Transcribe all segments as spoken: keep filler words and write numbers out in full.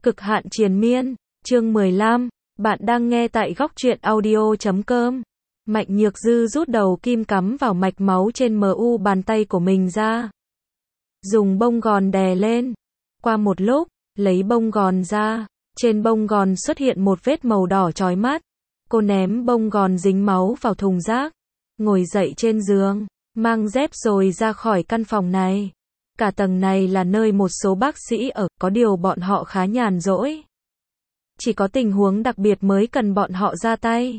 Cực hạn triền miên, chương mười lăm, bạn đang nghe tại góc truyện audio chấm com. Mạnh Nhược Dư rút đầu kim cắm vào mạch máu trên mu bàn tay của mình ra. Dùng bông gòn đè lên. Qua một lúc, lấy bông gòn ra. Trên bông gòn xuất hiện một vết màu đỏ chói mắt. Cô ném bông gòn dính máu vào thùng rác. Ngồi dậy trên giường, mang dép rồi ra khỏi căn phòng này. Cả tầng này là nơi một số bác sĩ ở, có điều bọn họ khá nhàn rỗi. Chỉ có tình huống đặc biệt mới cần bọn họ ra tay.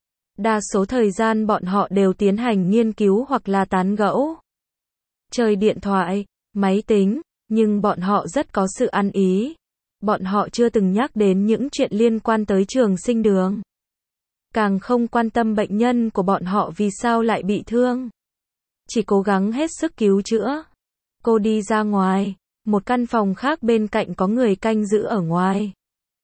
Đa số thời gian bọn họ đều tiến hành nghiên cứu hoặc là tán gẫu. Chơi điện thoại, máy tính, nhưng bọn họ rất có sự ăn ý. Bọn họ chưa từng nhắc đến những chuyện liên quan tới trường sinh đường. Càng không quan tâm bệnh nhân của bọn họ vì sao lại bị thương. Chỉ cố gắng hết sức cứu chữa. Cô đi ra ngoài, một căn phòng khác bên cạnh có người canh giữ ở ngoài.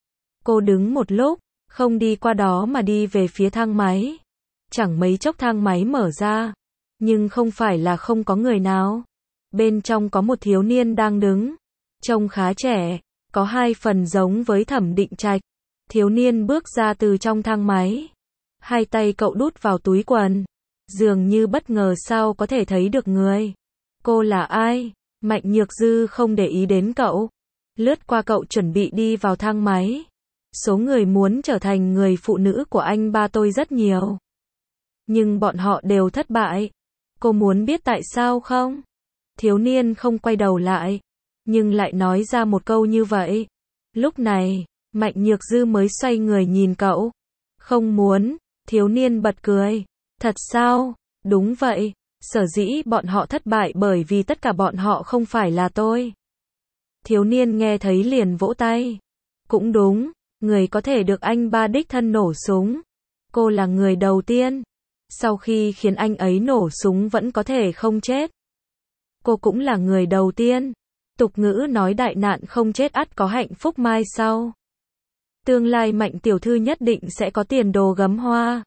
Cô đứng một lúc, không đi qua đó mà đi về phía thang máy. Chẳng mấy chốc thang máy mở ra, nhưng không phải là không có người nào. Bên trong có một thiếu niên đang đứng, trông khá trẻ, có hai phần giống với Thẩm Định Trạch. Thiếu niên bước ra từ trong thang máy, hai tay cậu đút vào túi quần, dường như bất ngờ sao có thể thấy được người. Cô là ai? Mạnh Nhược Dư không để ý đến cậu. Lướt qua cậu chuẩn bị đi vào thang máy. Số người muốn trở thành người phụ nữ của anh ba tôi rất nhiều. Nhưng bọn họ đều thất bại. Cô muốn biết tại sao không? Thiếu niên không quay đầu lại, nhưng lại nói ra một câu như vậy. Lúc này, Mạnh Nhược Dư mới xoay người nhìn cậu. Không muốn, thiếu niên bật cười. Thật sao? Đúng vậy. Sở dĩ bọn họ thất bại bởi vì tất cả bọn họ không phải là tôi. Thiếu niên nghe thấy liền vỗ tay. Cũng đúng, người có thể được anh ba đích thân nổ súng. Cô là người đầu tiên. Sau khi khiến anh ấy nổ súng vẫn có thể không chết. Cô cũng là người đầu tiên. Tục ngữ nói đại nạn không chết ắt có hạnh phúc mai sau. Tương lai Mạnh tiểu thư nhất định sẽ có tiền đồ gấm hoa.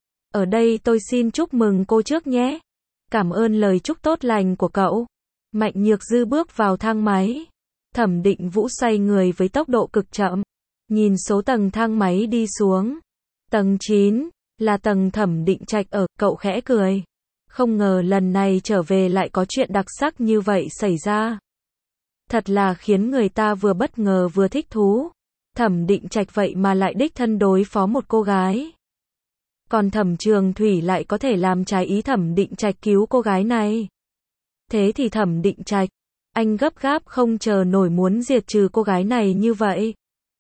Ở đây tôi xin chúc mừng cô trước nhé. Cảm ơn lời chúc tốt lành của cậu. Mạnh Nhược Dư bước vào thang máy. Thẩm Định Vũ xoay người với tốc độ cực chậm. Nhìn số tầng thang máy đi xuống. Tầng chín, là tầng Thẩm Định Trạch ở, cậu khẽ cười. Không ngờ lần này trở về lại có chuyện đặc sắc như vậy xảy ra. Thật là khiến người ta vừa bất ngờ vừa thích thú. Thẩm Định Trạch vậy mà lại đích thân đối phó một cô gái. Còn Thẩm Trường Thủy lại có thể làm trái ý Thẩm Định Trạch cứu cô gái này. Thế thì Thẩm Định Trạch, anh gấp gáp không chờ nổi muốn diệt trừ cô gái này như vậy.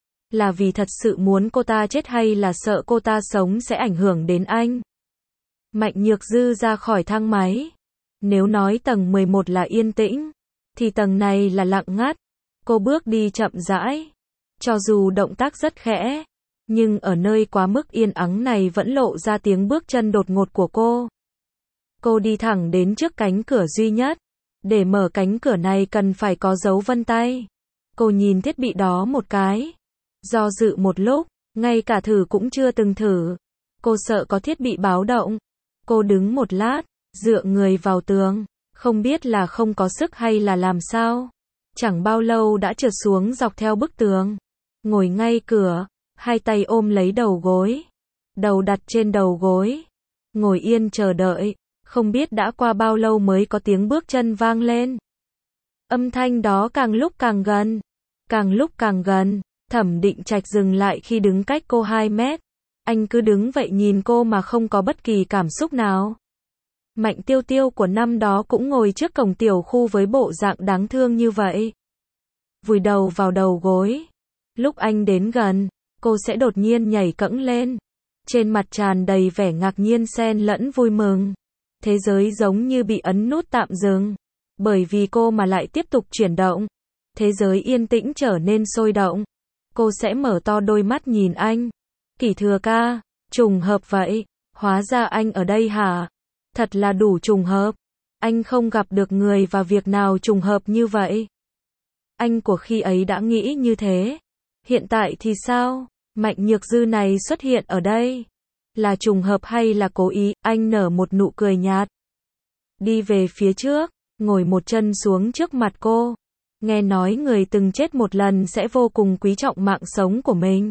Là vì thật sự muốn cô ta chết hay là sợ cô ta sống sẽ ảnh hưởng đến anh? Mạnh Nhược Dư ra khỏi thang máy. Nếu nói tầng mười một là yên tĩnh, thì tầng này là lặng ngắt. Cô bước đi chậm rãi. Cho dù động tác rất khẽ, nhưng ở nơi quá mức yên ắng này vẫn lộ ra tiếng bước chân đột ngột của cô. Cô đi thẳng đến trước cánh cửa duy nhất. Để mở cánh cửa này cần phải có dấu vân tay. Cô nhìn thiết bị đó một cái. Do dự một lúc, ngay cả thử cũng chưa từng thử. Cô sợ có thiết bị báo động. Cô đứng một lát, dựa người vào tường. Không biết là không có sức hay là làm sao. Chẳng bao lâu đã trượt xuống dọc theo bức tường. Ngồi ngay cửa. Hai tay ôm lấy đầu gối. Đầu đặt trên đầu gối. Ngồi yên chờ đợi. Không biết đã qua bao lâu mới có tiếng bước chân vang lên. Âm thanh đó càng lúc càng gần. Càng lúc càng gần. Thẩm Định Trạch dừng lại khi đứng cách cô hai mét. Anh cứ đứng vậy nhìn cô mà không có bất kỳ cảm xúc nào. Mạnh Tiêu Tiêu của năm đó cũng ngồi trước cổng tiểu khu với bộ dạng đáng thương như vậy. Vùi đầu vào đầu gối. Lúc anh đến gần, cô sẽ đột nhiên nhảy cẫng lên. Trên mặt tràn đầy vẻ ngạc nhiên xen lẫn vui mừng. Thế giới giống như bị ấn nút tạm dừng. Bởi vì cô mà lại tiếp tục chuyển động. Thế giới yên tĩnh trở nên sôi động. Cô sẽ mở to đôi mắt nhìn anh. Kỷ Thừa ca, trùng hợp vậy. Hóa ra anh ở đây hả? Thật là đủ trùng hợp. Anh không gặp được người và việc nào trùng hợp như vậy. Anh của khi ấy đã nghĩ như thế. Hiện tại thì sao? Mạnh Nhược Dư này xuất hiện ở đây. Là trùng hợp hay là cố ý? Anh nở một nụ cười nhạt. Đi về phía trước, ngồi một chân xuống trước mặt cô. Nghe nói người từng chết một lần sẽ vô cùng quý trọng mạng sống của mình.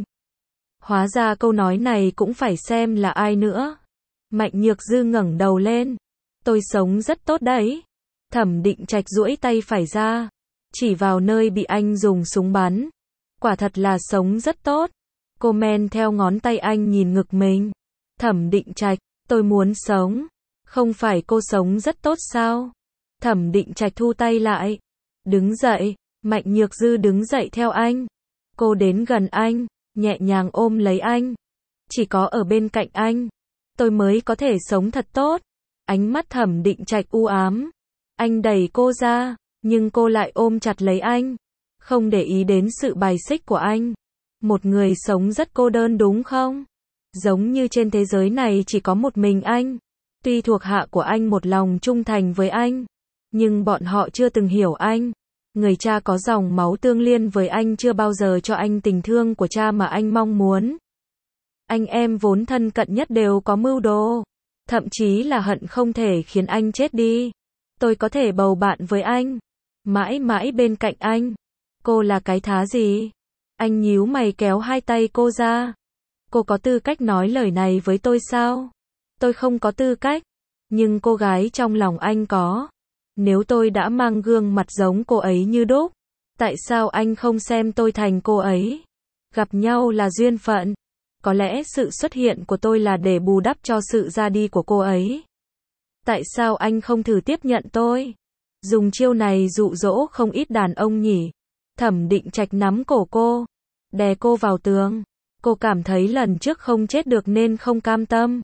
Hóa ra câu nói này cũng phải xem là ai nữa. Mạnh Nhược Dư ngẩng đầu lên. Tôi sống rất tốt đấy. Thẩm Định Trạch duỗi tay phải ra, chỉ vào nơi bị anh dùng súng bắn. Quả thật là sống rất tốt. Cô men theo ngón tay anh nhìn ngực mình. Thẩm Định Trạch, tôi muốn sống. Không phải cô sống rất tốt sao? Thẩm Định Trạch thu tay lại. Đứng dậy. Mạnh Nhược Dư đứng dậy theo anh. Cô đến gần anh, nhẹ nhàng ôm lấy anh. Chỉ có ở bên cạnh anh, tôi mới có thể sống thật tốt. Ánh mắt Thẩm Định Trạch u ám. Anh đẩy cô ra, nhưng cô lại ôm chặt lấy anh. Không để ý đến sự bài xích của anh. Một người sống rất cô đơn đúng không? Giống như trên thế giới này chỉ có một mình anh. Tuy thuộc hạ của anh một lòng trung thành với anh, nhưng bọn họ chưa từng hiểu anh. Người cha có dòng máu tương liên với anh chưa bao giờ cho anh tình thương của cha mà anh mong muốn. Anh em vốn thân cận nhất đều có mưu đồ. Thậm chí là hận không thể khiến anh chết đi. Tôi có thể bầu bạn với anh. Mãi mãi bên cạnh anh. Cô là cái thá gì? Anh nhíu mày kéo hai tay cô ra. Cô có tư cách nói lời này với tôi sao? Tôi không có tư cách. Nhưng cô gái trong lòng anh có. Nếu tôi đã mang gương mặt giống cô ấy như đúc, tại sao anh không xem tôi thành cô ấy? Gặp nhau là duyên phận. Có lẽ sự xuất hiện của tôi là để bù đắp cho sự ra đi của cô ấy. Tại sao anh không thử tiếp nhận tôi? Dùng chiêu này dụ dỗ không ít đàn ông nhỉ? Thẩm Định Trạch nắm cổ cô, đè cô vào tường. Cô cảm thấy lần trước không chết được nên không cam tâm.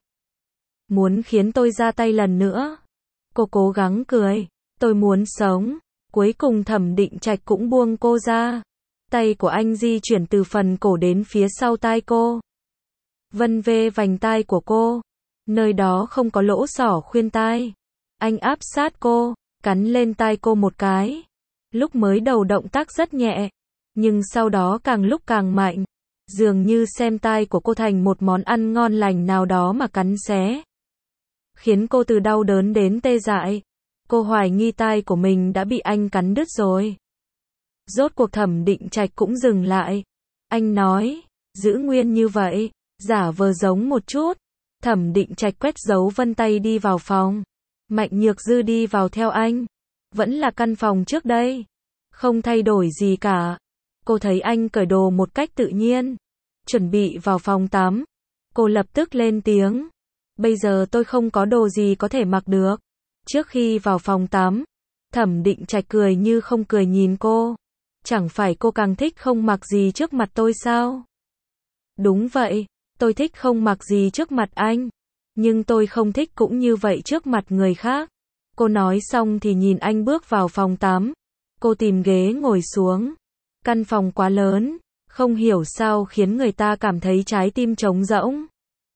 Muốn khiến tôi ra tay lần nữa. Cô cố gắng cười. Tôi muốn sống. Cuối cùng Thẩm Định Trạch cũng buông cô ra. Tay của anh di chuyển từ phần cổ đến phía sau tai cô. Vân vê vành tai của cô. Nơi đó không có lỗ xỏ khuyên tai. Anh áp sát cô, cắn lên tai cô một cái. Lúc mới đầu động tác rất nhẹ, nhưng sau đó càng lúc càng mạnh. Dường như xem tai của cô thành một món ăn ngon lành nào đó mà cắn xé. Khiến cô từ đau đớn đến tê dại. Cô hoài nghi tai của mình đã bị anh cắn đứt rồi. Rốt cuộc Thẩm Định Trạch cũng dừng lại. Anh nói, giữ nguyên như vậy, giả vờ giống một chút. Thẩm Định Trạch quét dấu vân tay đi vào phòng. Mạnh Nhược Dư đi vào theo anh. Vẫn là căn phòng trước đây. Không thay đổi gì cả. Cô thấy anh cởi đồ một cách tự nhiên. Chuẩn bị vào phòng tắm. Cô lập tức lên tiếng. Bây giờ tôi không có đồ gì có thể mặc được. Trước khi vào phòng tắm, Thẩm Định Trạch cười như không cười nhìn cô. Chẳng phải cô càng thích không mặc gì trước mặt tôi sao? Đúng vậy, tôi thích không mặc gì trước mặt anh. Nhưng tôi không thích cũng như vậy trước mặt người khác. Cô nói xong thì nhìn anh bước vào phòng tắm. Cô tìm ghế ngồi xuống. Căn phòng quá lớn, không hiểu sao khiến người ta cảm thấy trái tim trống rỗng.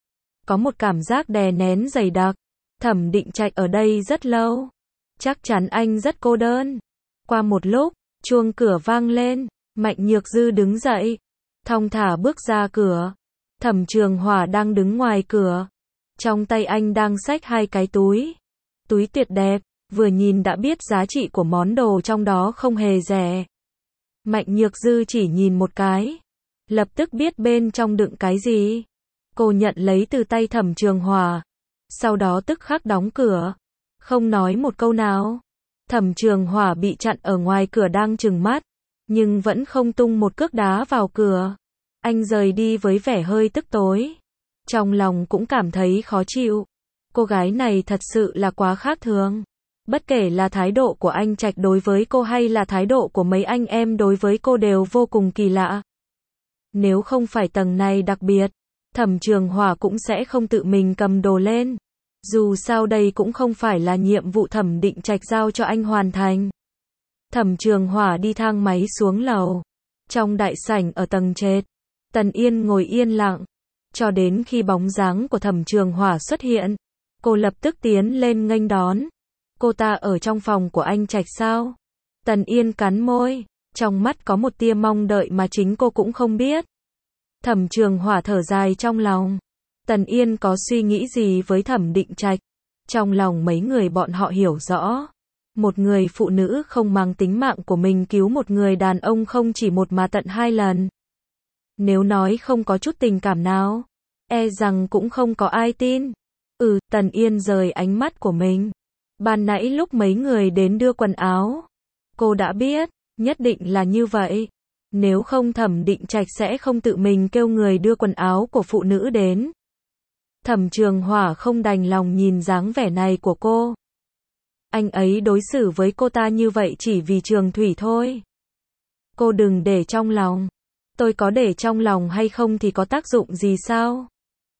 Có một cảm giác đè nén dày đặc. Thẩm Định Trạch ở đây rất lâu. Chắc chắn anh rất cô đơn. Qua một lúc, chuông cửa vang lên. Mạnh Nhược Dư đứng dậy, thong thả bước ra cửa. Thẩm Trường Hỏa đang đứng ngoài cửa. Trong tay anh đang xách hai cái túi. Túi tuyệt đẹp, vừa nhìn đã biết giá trị của món đồ trong đó không hề rẻ. Mạnh Nhược Dư chỉ nhìn một cái, lập tức biết bên trong đựng cái gì. Cô nhận lấy từ tay Thẩm Trường Hỏa, sau đó tức khắc đóng cửa, không nói một câu nào. Thẩm Trường Hỏa bị chặn ở ngoài cửa đang trừng mắt, nhưng vẫn không tung một cước đá vào cửa. Anh rời đi với vẻ hơi tức tối. Trong lòng cũng cảm thấy khó chịu. Cô gái này thật sự là quá khác thường. Bất kể là thái độ của anh Trạch đối với cô hay là thái độ của mấy anh em đối với cô đều vô cùng kỳ lạ. Nếu không phải tầng này đặc biệt, Thẩm Trường Hỏa cũng sẽ không tự mình cầm đồ lên. Dù sao đây cũng không phải là nhiệm vụ Thẩm Định Trạch giao cho anh hoàn thành. Thẩm Trường Hỏa đi thang máy xuống lầu. Trong đại sảnh ở tầng trệt, Tần Yên ngồi yên lặng, cho đến khi bóng dáng của Thẩm Trường Hỏa xuất hiện. Cô lập tức tiến lên nghênh đón. Cô ta ở trong phòng của anh Trạch sao? Tần Yên cắn môi, trong mắt có một tia mong đợi mà chính cô cũng không biết. Thẩm Trường Hỏa thở dài trong lòng. Tần Yên có suy nghĩ gì với Thẩm Định Trạch? Trong lòng mấy người bọn họ hiểu rõ. Một người phụ nữ không mang tính mạng của mình cứu một người đàn ông không chỉ một mà tận hai lần. Nếu nói không có chút tình cảm nào, e rằng cũng không có ai tin. Ừ, Tần Yên rời ánh mắt của mình. Ban nãy lúc mấy người đến đưa quần áo, cô đã biết, nhất định là như vậy. Nếu không Thẩm Định Trạch sẽ không tự mình kêu người đưa quần áo của phụ nữ đến. Thẩm Trường Hỏa không đành lòng nhìn dáng vẻ này của cô. Anh ấy đối xử với cô ta như vậy chỉ vì Trường Thủy thôi. Cô đừng để trong lòng. Tôi có để trong lòng hay không thì có tác dụng gì sao?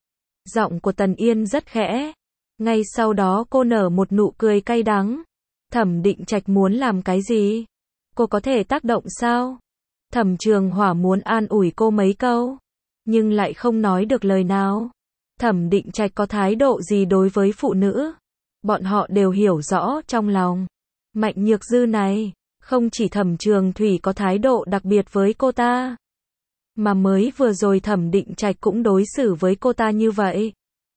Giọng của Tần Yên rất khẽ. Ngay sau đó cô nở một nụ cười cay đắng. Thẩm Định Trạch muốn làm cái gì? Cô có thể tác động sao? Thẩm Trường Hỏa muốn an ủi cô mấy câu, nhưng lại không nói được lời nào. Thẩm Định Trạch có thái độ gì đối với phụ nữ? Bọn họ đều hiểu rõ trong lòng. Mạnh Nhược Dư này, không chỉ Thẩm Trường Thủy có thái độ đặc biệt với cô ta, mà mới vừa rồi Thẩm Định Trạch cũng đối xử với cô ta như vậy.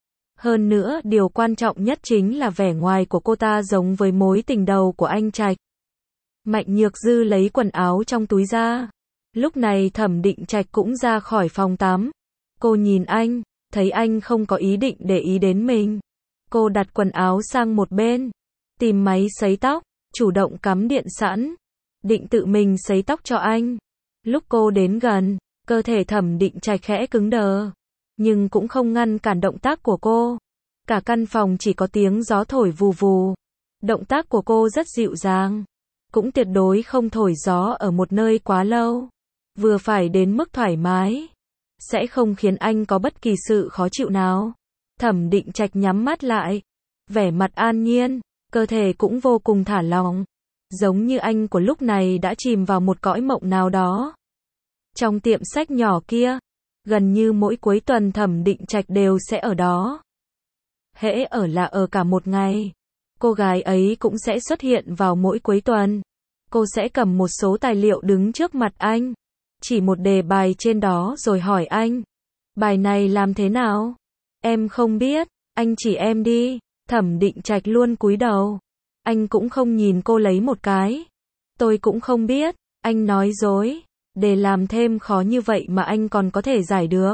Hơn nữa, điều quan trọng nhất chính là vẻ ngoài của cô ta giống với mối tình đầu của anh Trạch. Mạnh Nhược Dư lấy quần áo trong túi ra. Lúc này Thẩm Định Trạch cũng ra khỏi phòng tắm. Cô nhìn anh, thấy anh không có ý định để ý đến mình. Cô đặt quần áo sang một bên, tìm máy sấy tóc, chủ động cắm điện sẵn, định tự mình sấy tóc cho anh. Lúc cô đến gần, cơ thể Thẩm Định Trạch khẽ cứng đờ, nhưng cũng không ngăn cản động tác của cô. Cả căn phòng chỉ có tiếng gió thổi vù vù. Động tác của cô rất dịu dàng, cũng tuyệt đối không thổi gió ở một nơi quá lâu, vừa phải đến mức thoải mái, sẽ không khiến anh có bất kỳ sự khó chịu nào. Thẩm Định Trạch nhắm mắt lại, vẻ mặt an nhiên, cơ thể cũng vô cùng thả lỏng, giống như anh của lúc này đã chìm vào một cõi mộng nào đó. Trong tiệm sách nhỏ kia, gần như mỗi cuối tuần Thẩm Định Trạch đều sẽ ở đó. Hễ ở là ở cả một ngày. Cô gái ấy cũng sẽ xuất hiện vào mỗi cuối tuần. Cô sẽ cầm một số tài liệu đứng trước mặt anh, chỉ một đề bài trên đó rồi hỏi anh, bài này làm thế nào? Em không biết, anh chỉ em đi. Thẩm Định Trạch luôn cúi đầu. Anh cũng không nhìn cô lấy một cái. Tôi cũng không biết, anh nói dối, để làm thêm khó như vậy mà anh còn có thể giải được.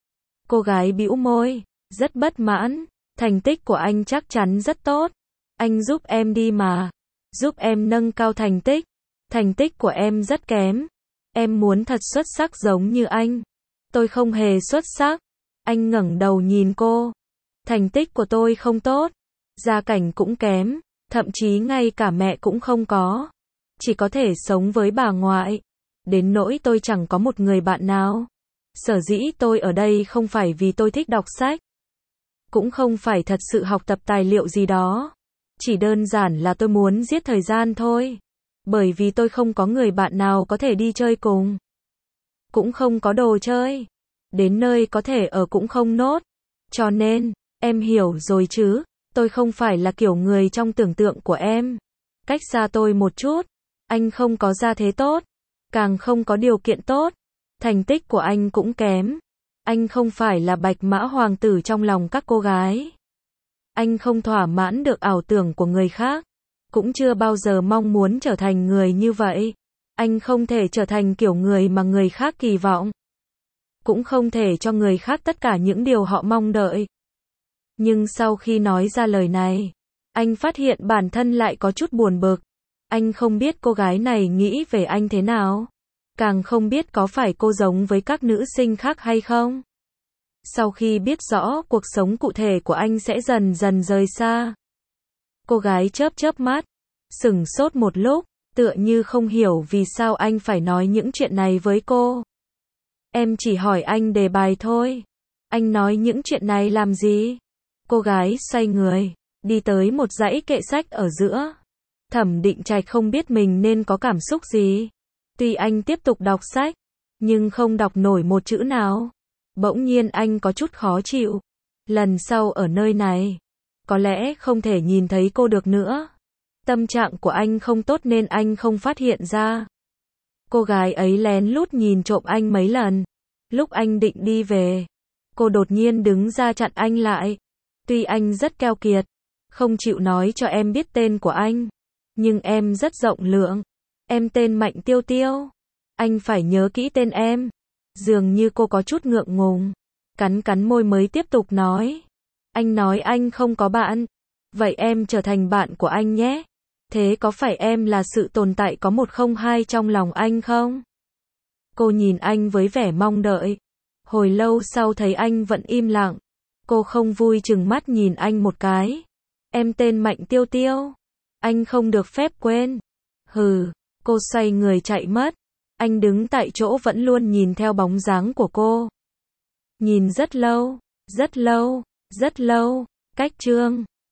Cô gái bĩu môi, rất bất mãn, thành tích của anh chắc chắn rất tốt. Anh giúp em đi mà, giúp em nâng cao thành tích. Thành tích của em rất kém. Em muốn thật xuất sắc giống như anh. Tôi không hề xuất sắc. Anh ngẩng đầu nhìn cô. Thành tích của tôi không tốt, gia cảnh cũng kém, thậm chí ngay cả mẹ cũng không có. Chỉ có thể sống với bà ngoại. Đến nỗi tôi chẳng có một người bạn nào. Sở dĩ tôi ở đây không phải vì tôi thích đọc sách, cũng không phải thật sự học tập tài liệu gì đó. Chỉ đơn giản là tôi muốn giết thời gian thôi. Bởi vì tôi không có người bạn nào có thể đi chơi cùng. Cũng không có đồ chơi. Đến nơi có thể ở cũng không nốt. Cho nên, em hiểu rồi chứ, tôi không phải là kiểu người trong tưởng tượng của em. Cách xa tôi một chút. Anh không có gia thế tốt, càng không có điều kiện tốt. Thành tích của anh cũng kém. Anh không phải là bạch mã hoàng tử trong lòng các cô gái. Anh không thỏa mãn được ảo tưởng của người khác. Cũng chưa bao giờ mong muốn trở thành người như vậy. Anh không thể trở thành kiểu người mà người khác kỳ vọng. Cũng không thể cho người khác tất cả những điều họ mong đợi. Nhưng sau khi nói ra lời này, anh phát hiện bản thân lại có chút buồn bực. Anh không biết cô gái này nghĩ về anh thế nào. Càng không biết có phải cô giống với các nữ sinh khác hay không. Sau khi biết rõ cuộc sống cụ thể của anh sẽ dần dần rời xa. Cô gái chớp chớp mắt, sửng sốt một lúc, tựa như không hiểu vì sao anh phải nói những chuyện này với cô. Em chỉ hỏi anh đề bài thôi. Anh nói những chuyện này làm gì? Cô gái xoay người, đi tới một dãy kệ sách ở giữa. Thẩm Định Trạch không biết mình nên có cảm xúc gì. Tuy anh tiếp tục đọc sách, nhưng không đọc nổi một chữ nào. Bỗng nhiên anh có chút khó chịu. Lần sau ở nơi này, có lẽ không thể nhìn thấy cô được nữa. Tâm trạng của anh không tốt nên anh không phát hiện ra. Cô gái ấy lén lút nhìn trộm anh mấy lần. Lúc anh định đi về, cô đột nhiên đứng ra chặn anh lại. Tuy anh rất keo kiệt, không chịu nói cho em biết tên của anh, Nhưng em rất rộng lượng. Em tên Mạnh Tiêu Tiêu. Anh phải nhớ kỹ tên em. Dường như cô có chút ngượng ngùng. Cắn cắn môi mới tiếp tục nói. Anh nói anh không có bạn. Vậy em trở thành bạn của anh nhé. Thế có phải em là sự tồn tại có một không hai trong lòng anh không? Cô nhìn anh với vẻ mong đợi. Hồi lâu sau thấy anh vẫn im lặng. Cô không vui chừng mắt nhìn anh một cái. Em tên Mạnh Tiêu Tiêu. Anh không được phép quên. Hừ, cô xoay người chạy mất. Anh đứng tại chỗ vẫn luôn nhìn theo bóng dáng của cô. Nhìn rất lâu, rất lâu, rất lâu. Cách chương